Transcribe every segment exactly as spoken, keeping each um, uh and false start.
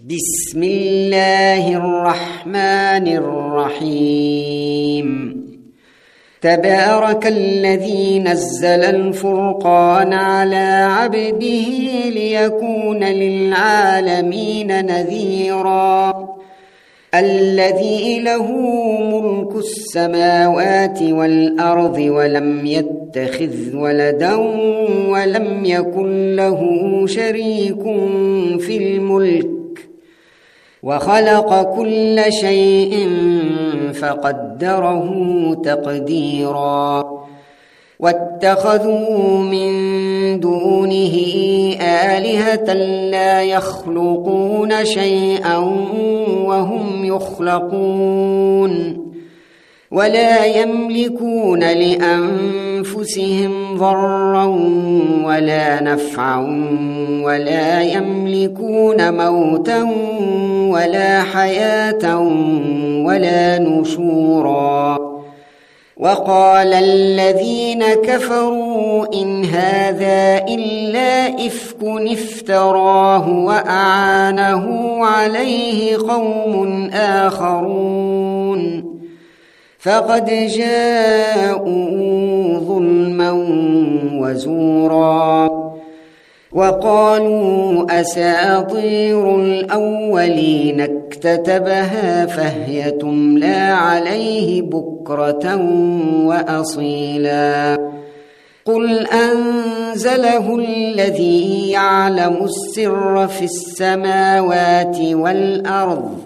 بسم الله الرحمن الرحيم تبارك الذي نزل الفرقان على عبده ليكون للعالمين نذيرا الذي له ملك السماوات والأرض ولم يتخذ ولدا ولم يكن له شريك في الملك وخلق كل شيء فقدره تقديرا واتخذوا من دونه آلهة لا يخلقون شيئا وهم يخلقون ولا يملكون لأنفسهم ضرا ولا نفعا ولا يملكون موتا ولا حياة ولا نشورا وقال الذين كفروا إن هذا إلا إفك افتراه وأعانه عليه قوم آخرون فقد جاءوا ظلما وزورا وقالوا أساطير الأولين اكتتبها فهي تملى عليه بكرة وأصيلا قل أنزله الذي يعلم السر في السماوات والأرض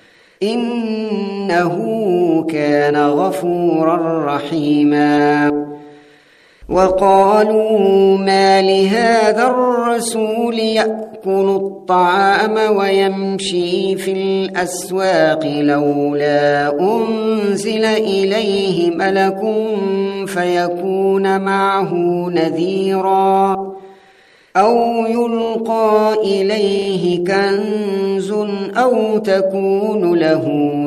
إنه كان غفورا رحيما وقالوا ما لهذا الرسول يأكل الطعام ويمشي في الأسواق لولا أنزل إليه ملك فيكون معه نذيرا أو يلقى إليه كنز أو تكون له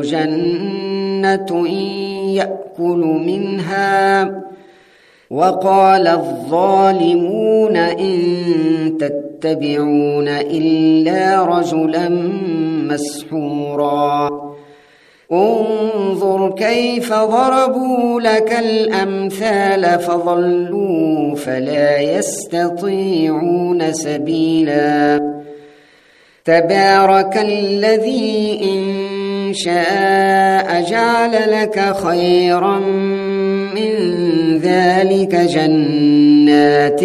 جنة يأكل منها وقال الظالمون إن تتبعون إلا رجلا مسحورا انظر كيف ضربوا لك الأمثال فضلوا فلا يستطيعون سبيلا تبارك الذي إن شاء جعل لك خيرا من ذلك جنات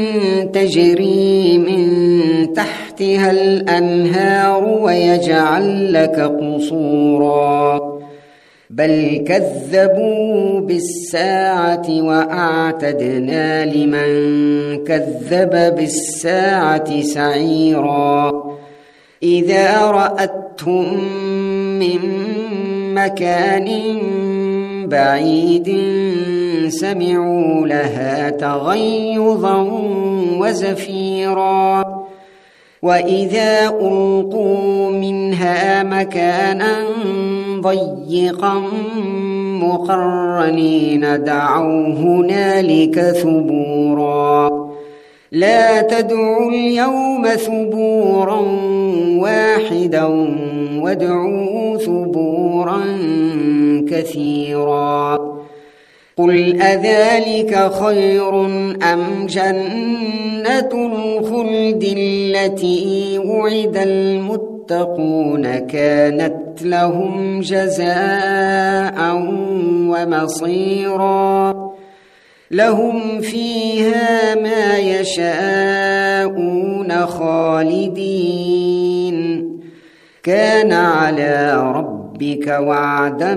تجري من تحتها الأنهار ويجعل لك قصورا بل كذبوا بالساعة وأعتدنا لمن كذب بالساعة سعيرا إذا رأتهم من مكان بعيد سمعوا لها تغيظا وزفيرا وإذا ألقوا منها مكانا ضيقا مقرنين دعوا هنالك ثبورا لا تدعوا اليوم ثبورا واحدا وادعوا ثبورا كثيرا قل أذلك خير أم جنة الخلد التي وعد المتقون كانت لهم جزاء ومصيرا لهم فيها ما يشاءون خالدين كان على ربك وعدا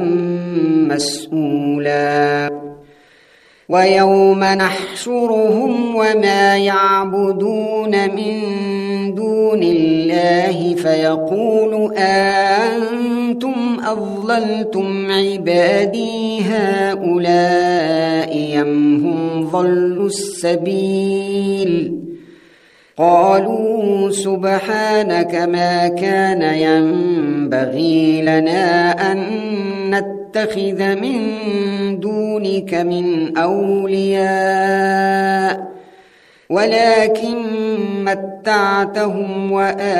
مسئولا ويوم نحشرهم وما يعبدون من دون الله فيقول أأنتم أضللتم عبادي هؤلاء أم هم ضلوا السبيل قالوا سبحانك ما كان ينبغي لنا أن نتخذ من دونك من أولياء ولكن متعتهم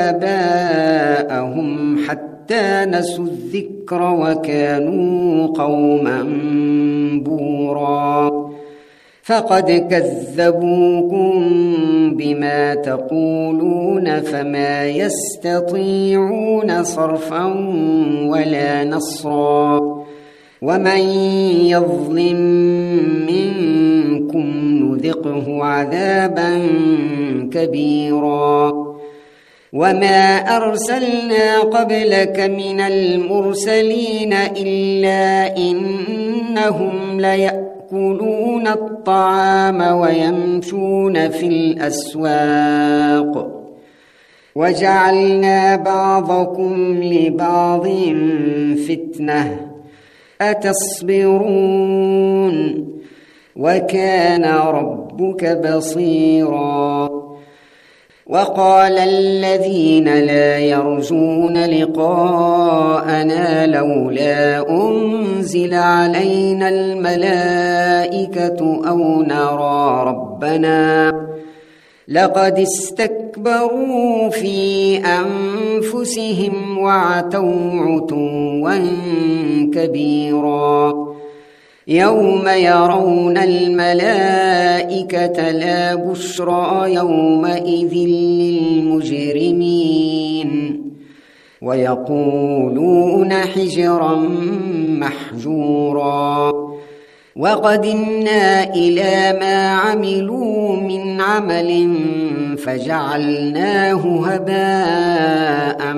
وآباءهم حتى نسوا الذكر وكانوا قوما بورا فقد كذبوكم بما تقولون فما يستطيعون صرفا ولا نصرا ومن يظلم منكم نذقه عذابا كبيرا وما أرسلنا قبلك من المرسلين إلا إنهم ليأكلون الطعام ويمشون في الأسواق وجعلنا بعضكم لبعض فتنة أتصبرون وكان ربك بصيرا وقال الذين لا يرجون لقاءنا لولا أنزل علينا الملائكة أو نرى ربنا لقد استكبروا في أنفسهم وعتوا عتوا كبيرا يوم يرون الملائكة لا بشرى يومئذ للمجرمين ويقولون حجرا محجورا وقدمنا إلى ما عملوا من عمل فجعلناه هباء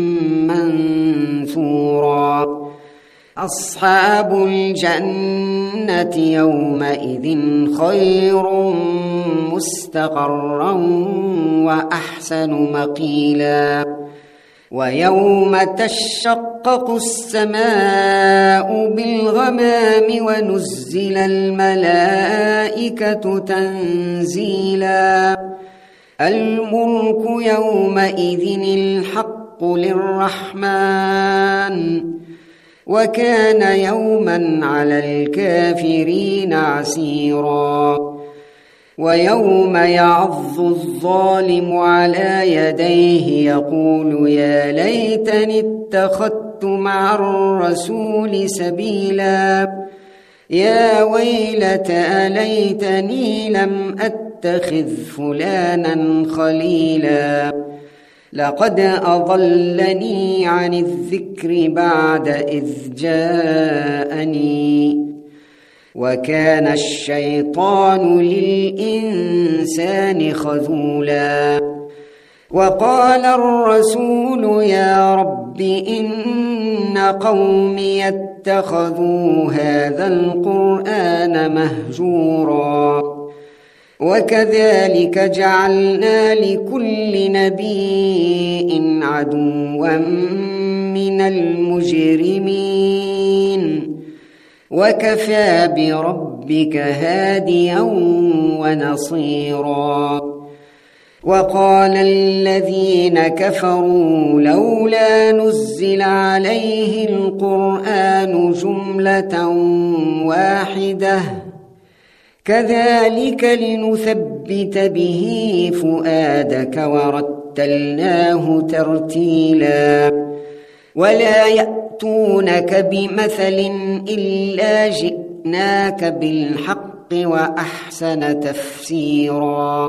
منثورا أصحاب الجنة يومئذ خير مستقرا وأحسن مقيلا ويوم تشقق السماء بالغمام ونزل الملائكة تنزيلا الملك يومئذ الحق للرحمن وكان يوما على الكافرين عسيرا ويوم يعض الظالم على يديه يقول يا ليتني اتخذت مع الرسول سبيلا يا ويلتى ليتني لم أتخذ فلانا خليلا لقد أضلني عن الذكر بعد إذ جاءني وكان الشيطان للإنسان خذولا وقال الرسول يا رب إن قومي اتخذوا هذا القرآن مهجورا وكذلك جعلنا لكل نبي عدوا من المجرمين وكفى بربك هاديا ونصيرا وقال الذين كفروا لولا نزل عليه القرآن جملة واحدة كذلك لنثبت به فؤادك ورتلناه ترتيلا ولا يأتونك بمثل إلا جئناك بالحق وأحسن تفسيرا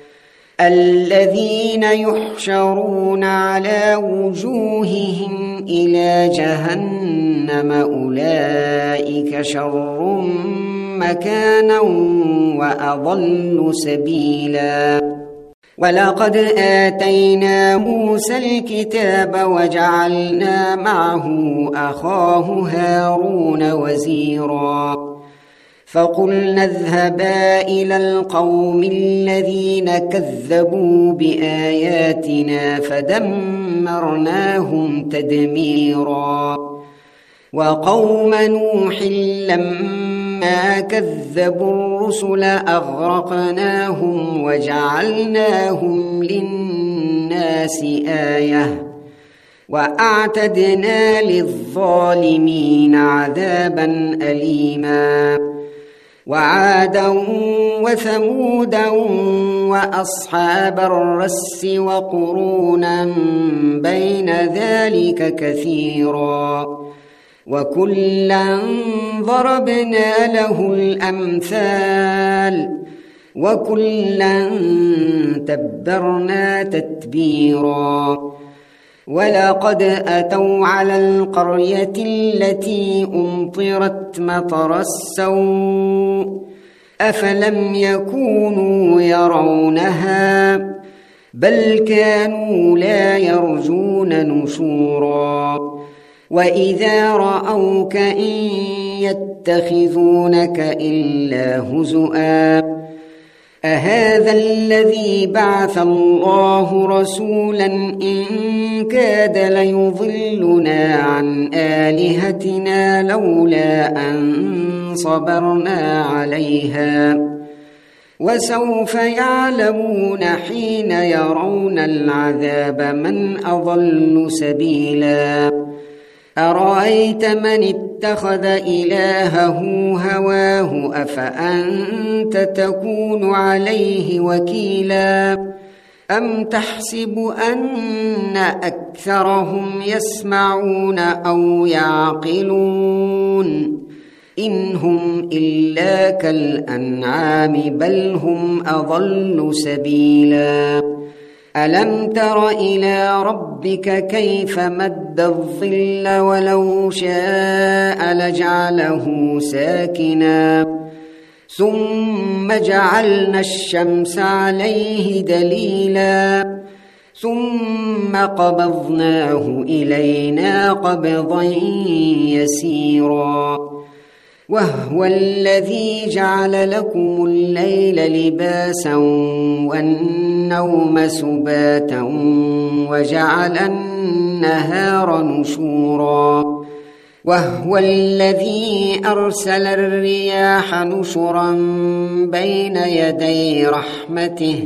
الذين يحشرون على وجوههم إلى جهنم أولئك شر مكانا وأضل سبيلا ولقد آتينا موسى الكتاب وجعلنا معه أخاه هارون وزيرا فقلنا اذهبا إلى القوم الذين كذبوا بآياتنا فدمرناهم تدميرا وقوم نوح لما كذبوا الرسل أغرقناهم وجعلناهم للناس آية وأعتدنا للظالمين عذابا أليما وعادا وثمودا وأصحاب الرس وقرونا بين ذلك كثيرا وكلا ضربنا له الأمثال وكلا تبرنا تتبيرا ولقد أتوا على القرية التي أمطرت مطر السوء أفلم يكونوا يرونها بل كانوا لا يرجون نشورا وإذا رأوك إن يتخذونك إلا هزؤا أهذا الذي بعث الله رسولا إن كاد ليضلنا عن آلهتنا لولا أن صبرنا عليها وسوف يعلمون حين يرون العذاب من أضل سبيلا أرأيت من اتخذ إلهه هواه أفأنت تكون عليه وكيلا أم تحسب أن أكثرهم يسمعون أو يعقلون إن هم إلا كالأنعام بل هم أضل سبيلا ألم تر إلى ربك كيف مد الظل ولو شاء لجعله ساكنا ثم جعلنا الشمس عليه دليلا ثم قبضناه إلينا قبضا يسيرا وهو الذي جعل لكم الليل لباسا والنوم سباتا وجعل النهار نشورا وهو الذي أرسل الرياح نشرا بين يدي رحمته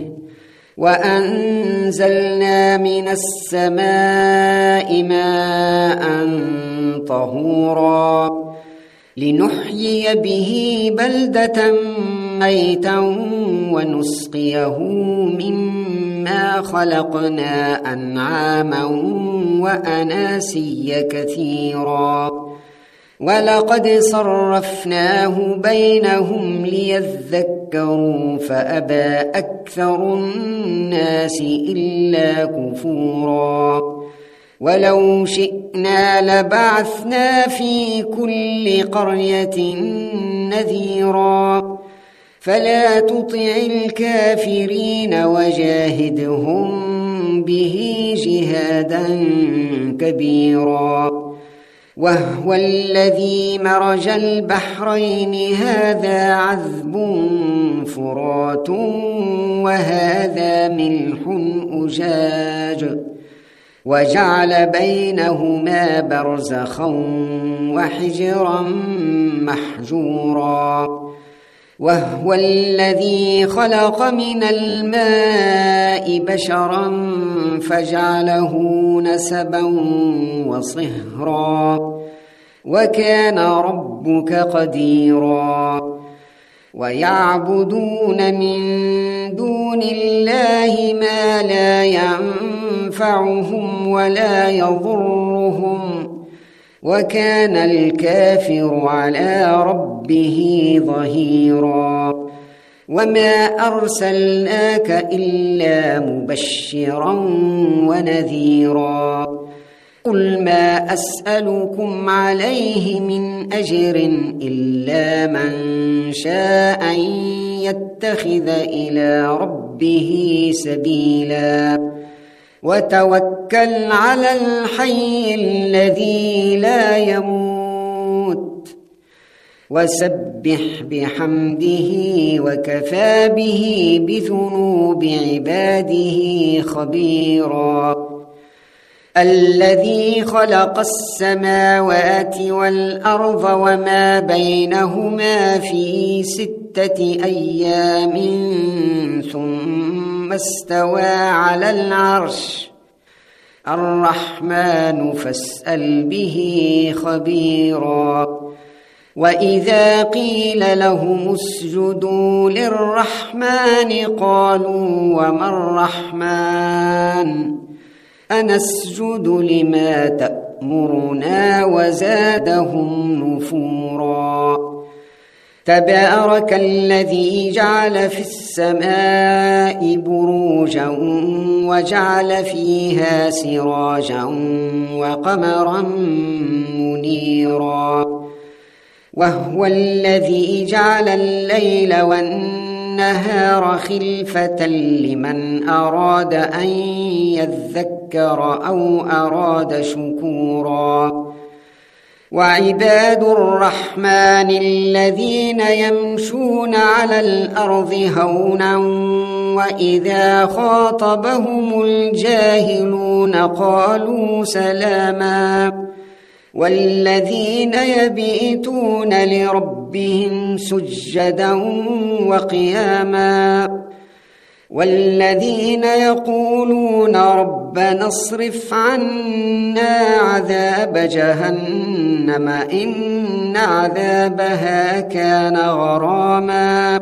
وأنزلنا من السماء ماء طهورا لنحيي به بلدة ميتا ونسقيه مما خلقنا أنعاما وأناسيا كثيرا ولقد صرفناه بينهم ليذكروا فأبى أكثر الناس إلا كفورا ولو شئنا لبعثنا في كل قرية نذيرا فلا تطع الكافرين وجاهدهم به جهادا كبيرا وهو الذي مرج البحرين هذا عذب فرات وهذا ملح أجاج وجعل بينهما برزخا وحجرا محجورا وهو الذي خلق من الماء بشرا فجعله نسبا وصهرا وكان ربك قديرا ويعبدون من دون الله ما لا ينفعهم ولا يضرهم وكان الكافر على ربه ظهيرا وما أرسلناك إلا مبشرا ونذيرا قل ما أسألكم عليه من أجر إلا من شاء أن يتخذ إلى ربه سبيلا وتوكل على الحي الذي لا يموت وسبح بحمده وكفى به بذنوب عباده خبيرا الذي خلق السماوات والأرض وما بينهما في ستة أيام ثم استوى على العرش الرحمن فاسأل به خبيرا وإذا قيل لهم اسجدوا للرحمن قالوا وما الرحمن أنسجد لما تأمرنا وزادهم نفورا تبارك الذي جعل في السماء بروجا وجعل فيها سراجا وقمرا منيرا وهو الذي جعل الليل والنهار خلفة لمن أراد أن يذكر أو أراد شكورا وعباد الرحمن الذين يمشون على الأرض هونا وإذا خاطبهم الجاهلون قالوا سلاما والذين يبيتون لربهم سجدا وقياما والذين يقولون ربنا اصرف عنا عذاب جهنم إن عذابها كان غراما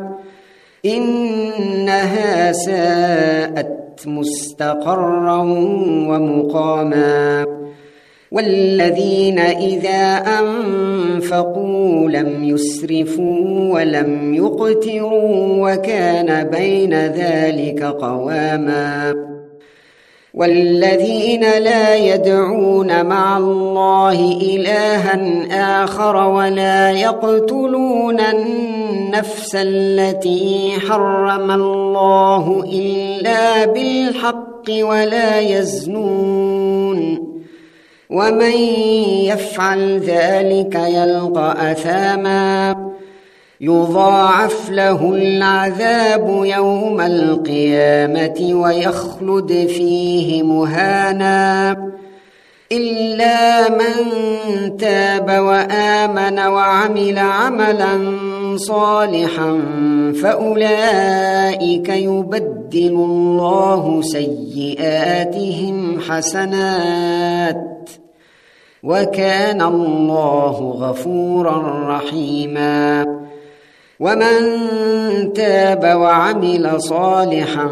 إنها ساءت مستقرا ومقاما والذين إذا أنفقوا لم يسرفوا ولم يقتروا وكان بين ذلك قواما والذين لا يدعون مع الله إلها آخر ولا يقتلون النفس التي حرم الله إلا بالحق ولا يزنون ومن يفعل ذلك يلقى أثاما يضاعف له العذاب يوم القيامة ويخلد فيه مهانا إلا من تاب وآمن وعمل عملا صالحا فأولئك يبدل الله سيئاتهم حسنات وكان الله غفورا رحيما ومن تاب وعمل صالحا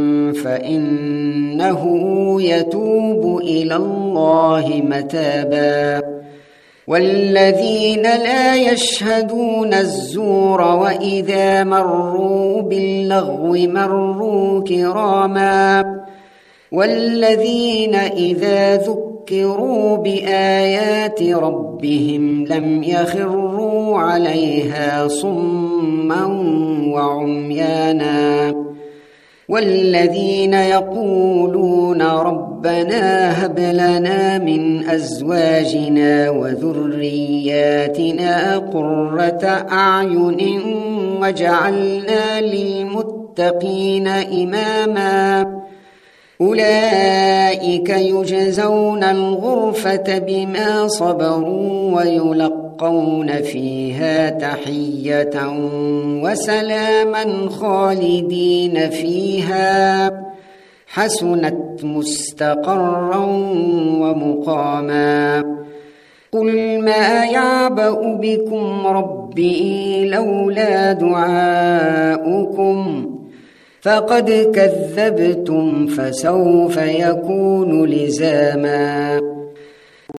فإنه يتوب إلى الله متابا والذين لا يشهدون الزور وإذا مروا باللغو مروا كراما والذين إذا ذكروا بآيات ربهم لم يخروا عليها صما وعميانا والذين يقولون ربنا هب لنا من أزواجنا وذرياتنا قرة أعين واجعلنا للمتقين إماما أولئك يجزون الغرفة بما صبروا ويلقون فيها تحية وسلاما خالدين فيها حسنت مستقرا ومقاما قل ما يعبأ بكم ربي لولا دعاؤكم فقد كذبتم فسوف يكون لزاما